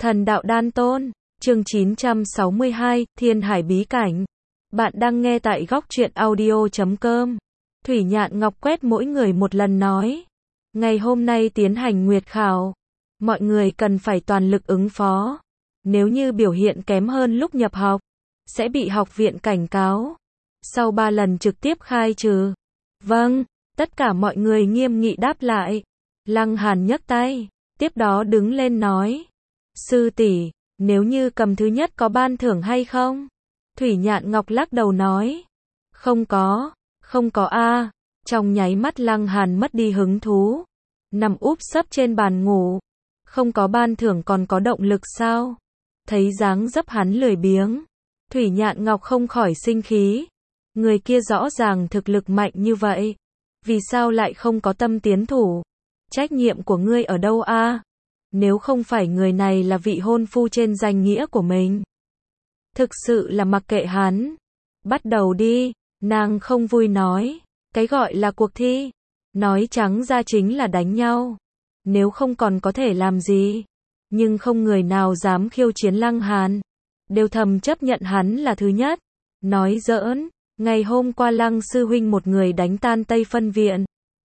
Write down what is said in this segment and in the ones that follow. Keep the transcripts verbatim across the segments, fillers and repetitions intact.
Thần đạo đan tôn, chương chín trăm sáu mươi hai, Thiên Hải bí cảnh. Bạn đang nghe tại góc truyện audio chấm com. Thủy Nhạn Ngọc quét mỗi người một lần nói. Ngày hôm nay tiến hành nguyệt khảo. Mọi người cần phải toàn lực ứng phó. Nếu như biểu hiện kém hơn lúc nhập học, sẽ bị học viện cảnh cáo. Sau ba lần trực tiếp khai trừ. Vâng, tất cả mọi người nghiêm nghị đáp lại. Lăng Hàn nhấc tay, tiếp đó đứng lên nói. Sư tỷ, nếu như cầm thứ nhất có ban thưởng hay không? Thủy Nhạn Ngọc lắc đầu nói. Không có, không có a. Trong nháy mắt Lăng Hàn mất đi hứng thú. Nằm úp sấp trên bàn ngủ. Không có ban thưởng còn có động lực sao? Thấy dáng dấp hắn lười biếng. Thủy Nhạn Ngọc không khỏi sinh khí. Người kia rõ ràng thực lực mạnh như vậy. Vì sao lại không có tâm tiến thủ? Trách nhiệm của ngươi ở đâu a? Nếu không phải người này là vị hôn phu trên danh nghĩa của mình. Thực sự là mặc kệ hắn. Bắt đầu đi, nàng không vui nói. Cái gọi là cuộc thi. Nói trắng ra chính là đánh nhau. Nếu không còn có thể làm gì. Nhưng không người nào dám khiêu chiến Lăng Hàn. Đều thầm chấp nhận hắn là thứ nhất. Nói giỡn, ngày hôm qua Lăng sư huynh một người đánh tan Tây Phân Viện.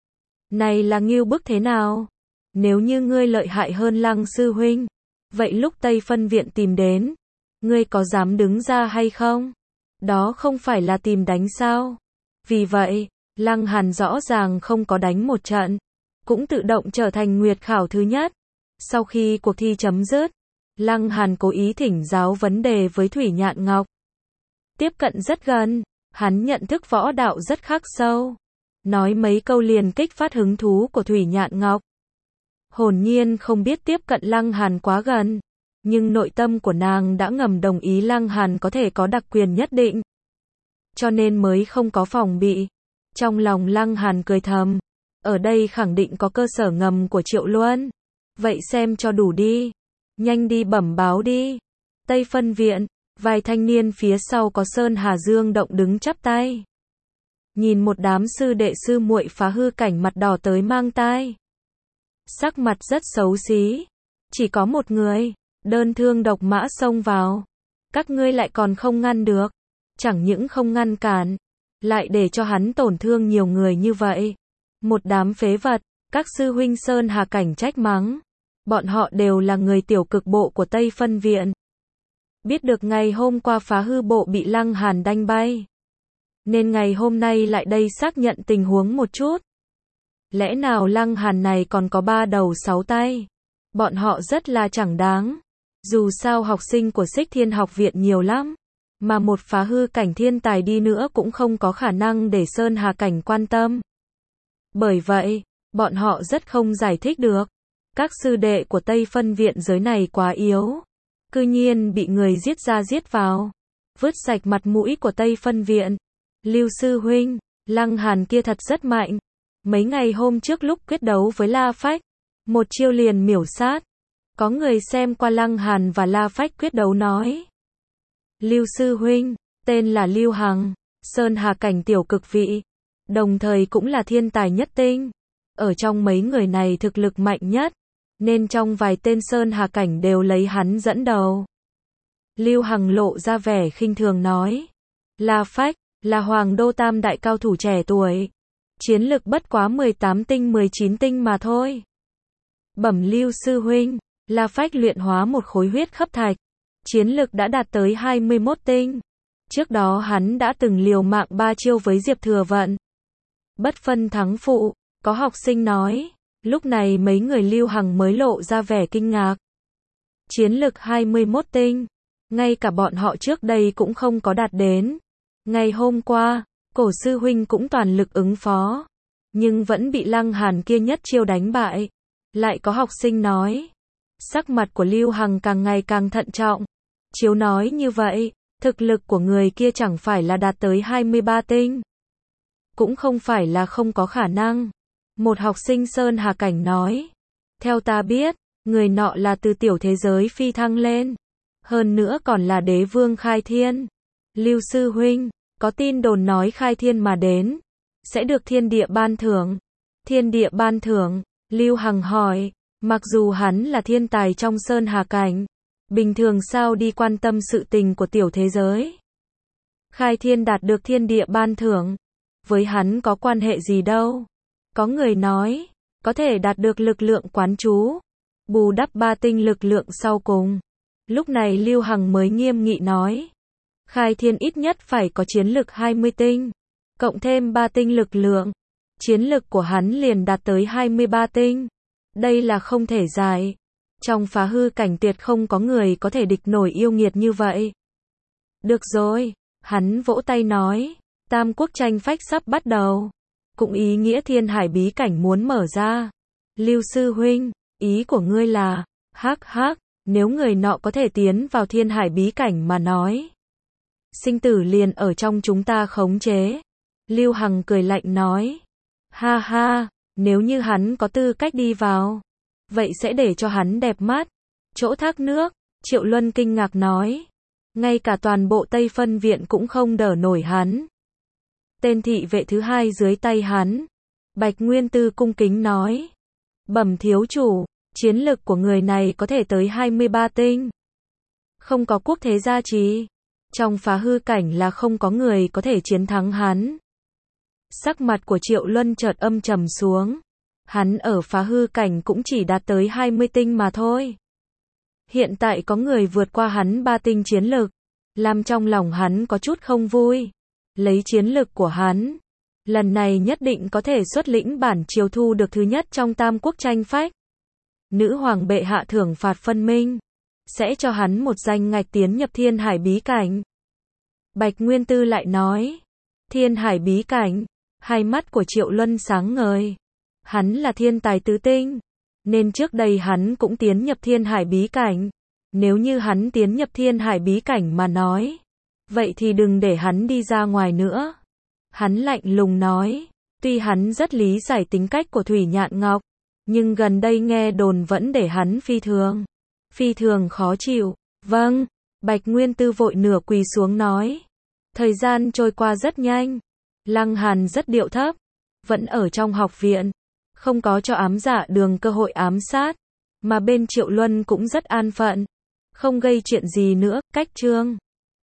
Này là ngưu bức thế nào? Nếu như ngươi lợi hại hơn Lăng sư huynh, vậy lúc Tây Phân Viện tìm đến, ngươi có dám đứng ra hay không? Đó không phải là tìm đánh sao? Vì vậy, Lăng Hàn rõ ràng không có đánh một trận, cũng tự động trở thành nguyệt khảo thứ nhất. Sau khi cuộc thi chấm dứt, Lăng Hàn cố ý thỉnh giáo vấn đề với Thủy Nhạn Ngọc. Tiếp cận rất gần, hắn nhận thức võ đạo rất khắc sâu. Nói mấy câu liền kích phát hứng thú của Thủy Nhạn Ngọc. Hồn nhiên không biết tiếp cận Lăng Hàn quá gần, nhưng nội tâm của nàng đã ngầm đồng ý Lăng Hàn có thể có đặc quyền nhất định. Cho nên mới không có phòng bị. Trong lòng Lăng Hàn cười thầm, ở đây khẳng định có cơ sở ngầm của Triệu Luân. Vậy xem cho đủ đi. Nhanh đi bẩm báo đi. Tây Phân Viện, vài thanh niên phía sau có Sơn Hà Dương Động đứng chắp tay. Nhìn một đám sư đệ sư muội phá hư cảnh mặt đỏ tới mang tai. Sắc mặt rất xấu xí. Chỉ có một người, đơn thương độc mã xông vào. Các ngươi lại còn không ngăn được. Chẳng những không ngăn cản, lại để cho hắn tổn thương nhiều người như vậy. Một đám phế vật, các sư huynh Sơn Hà cảnh trách mắng. Bọn họ đều là người tiểu cực bộ của Tây Phân Viện. Biết được ngày hôm qua phá hư bộ bị Lăng Hàn đánh bay. Nên ngày hôm nay lại đây xác nhận tình huống một chút. Lẽ nào Lăng Hàn này còn có ba đầu sáu tay? Bọn họ rất là chẳng đáng. Dù sao học sinh của Xích Thiên học viện nhiều lắm. Mà một phá hư cảnh thiên tài đi nữa cũng không có khả năng để Sơn Hà cảnh quan tâm. Bởi vậy, bọn họ rất không giải thích được. Các sư đệ của Tây Phân Viện giới này quá yếu. Cư nhiên bị người giết ra giết vào. Vứt sạch mặt mũi của Tây Phân Viện. Lưu sư huynh, Lăng Hàn kia thật rất mạnh. Mấy ngày hôm trước lúc quyết đấu với La Phách, một chiêu liền miểu sát. Có người xem qua Lăng Hàn và La Phách quyết đấu nói. Lưu sư huynh, tên là Lưu Hằng, Sơn Hà cảnh tiểu cực vị, đồng thời cũng là thiên tài nhất tinh. Ở trong mấy người này thực lực mạnh nhất, nên trong vài tên Sơn Hà cảnh đều lấy hắn dẫn đầu. Lưu Hằng lộ ra vẻ khinh thường nói. La Phách, là Hoàng Đô tam đại cao thủ trẻ tuổi. Chiến lực bất quá mười tám tinh mười chín tinh mà thôi. Bẩm Lưu sư huynh, La Phách luyện hóa một khối huyết khắp thạch. Chiến lực đã đạt tới hai mươi mốt tinh. Trước đó hắn đã từng liều mạng ba chiêu với Diệp Thừa Vận. Bất phân thắng phụ, có học sinh nói. Lúc này mấy người Lưu Hằng mới lộ ra vẻ kinh ngạc. Chiến lực hai mươi mốt tinh. Ngay cả bọn họ trước đây cũng không có đạt đến. Ngày hôm qua, cổ sư huynh cũng toàn lực ứng phó. Nhưng vẫn bị Lăng Hàn kia nhất chiêu đánh bại. Lại có học sinh nói. Sắc mặt của Lưu Hằng càng ngày càng thận trọng. Chiếu nói như vậy, thực lực của người kia chẳng phải là đạt tới hai mươi ba tinh. Cũng không phải là không có khả năng. Một học sinh Sơn Hà cảnh nói. Theo ta biết, người nọ là từ tiểu thế giới phi thăng lên. Hơn nữa còn là đế vương khai thiên. Lưu sư huynh, có tin đồn nói khai thiên mà đến. Sẽ được thiên địa ban thưởng. Thiên địa ban thưởng, Lưu Hằng hỏi. Mặc dù hắn là thiên tài trong Sơn Hà cảnh, Bình thường sao đi quan tâm sự tình của tiểu thế giới. Khai Thiên đạt được thiên địa ban thưởng. Với hắn có quan hệ gì đâu. Có người nói, có thể đạt được lực lượng quán chú. Bù đắp ba tinh lực lượng sau cùng. Lúc này Lưu Hằng mới nghiêm nghị nói. Khai Thiên ít nhất phải có chiến lực hai mươi tinh. Cộng thêm ba tinh lực lượng. Chiến lực của hắn liền đạt tới hai mươi ba tinh. Đây là không thể giải. Trong phá hư cảnh tuyệt không có người có thể địch nổi yêu nghiệt như vậy. Được rồi, hắn vỗ tay nói. Tam quốc tranh phách sắp bắt đầu. Cũng ý nghĩa thiên hải bí cảnh muốn mở ra. Lưu sư huynh, ý của ngươi là, hắc hắc, nếu người nọ có thể tiến vào thiên hải bí cảnh mà nói. Sinh tử liền ở trong chúng ta khống chế. Lưu Hằng cười lạnh nói. Ha ha, nếu như hắn có tư cách đi vào. Vậy sẽ để cho hắn đẹp mắt. Chỗ thác nước, Triệu Luân kinh ngạc nói. Ngay cả toàn bộ Tây Phân Viện cũng không đỡ nổi hắn. Tên thị vệ thứ hai dưới tay hắn. Bạch Nguyên Tư cung kính nói. Bẩm thiếu chủ, chiến lực của người này có thể tới hai mươi ba tinh. Không có quốc thế gia trì. Trong phá hư cảnh là không có người có thể chiến thắng hắn. Sắc mặt của Triệu Luân chợt âm trầm xuống. Hắn ở phá hư cảnh cũng chỉ đạt tới hai mươi tinh mà thôi. Hiện tại có người vượt qua hắn ba tinh chiến lực. Làm trong lòng hắn có chút không vui. Lấy chiến lực của hắn. Lần này nhất định có thể xuất lĩnh bản triều thu được thứ nhất trong tam quốc tranh phách. Nữ hoàng bệ hạ thưởng phạt phân minh. Sẽ cho hắn một danh ngạch tiến nhập thiên hải bí cảnh. Bạch Nguyên Tư lại nói. Thiên hải bí cảnh. Hai mắt của Triệu Luân sáng ngời. Hắn là thiên tài tứ tinh. Nên trước đây hắn cũng tiến nhập thiên hải bí cảnh. Nếu như hắn tiến nhập thiên hải bí cảnh mà nói. Vậy thì đừng để hắn đi ra ngoài nữa. Hắn lạnh lùng nói. Tuy hắn rất lý giải tính cách của Thủy Nhạn Ngọc. Nhưng gần đây nghe đồn vẫn để hắn phi thường. Phi thường khó chịu. Vâng. Bạch Nguyên Tư vội nửa quỳ xuống nói. Thời gian trôi qua rất nhanh. Lăng Hàn rất điệu thấp. Vẫn ở trong học viện. Không có cho ám dạ đường cơ hội ám sát. Mà bên Triệu Luân cũng rất an phận. Không gây chuyện gì nữa. Cách chương